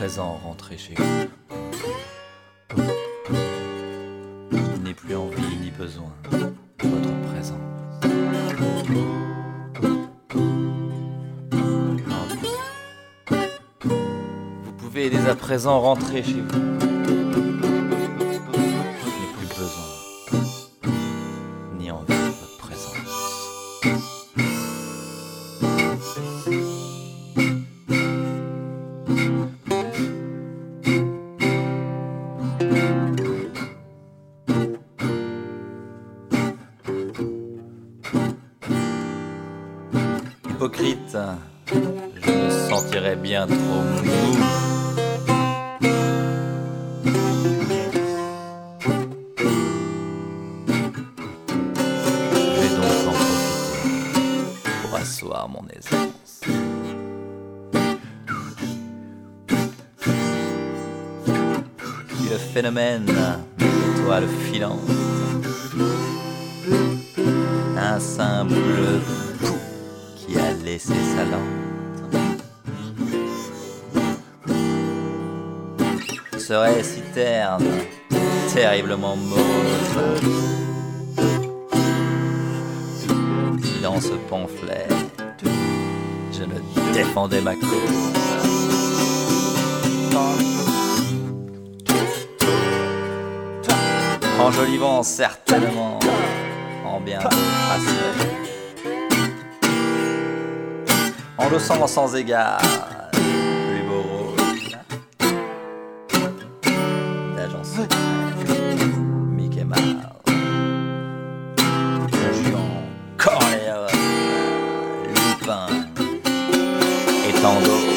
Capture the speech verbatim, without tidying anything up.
présent rentrez chez vous. Je n'ai plus envie ni besoin de votre présence. Vous pouvez dès à présent rentrer chez vous. Je n'ai plus besoin ni envie de votre présence. Hypocrite, je me sentirais bien trop mou. Je vais donc en profiter pour asseoir mon aisance. Puis le phénomène des étoiles filantes, un simple pou qui a laissé sa lente, serait si terne, terriblement morose. Si dans ce pamphlet, je ne défendais ma cause. Enjolivant certainement, en bien rassuré, endossant sans égard le plus beau rôle d'agent secret, Mickey Mouse, conjuguant Corleone, Lupin et tant d'autres.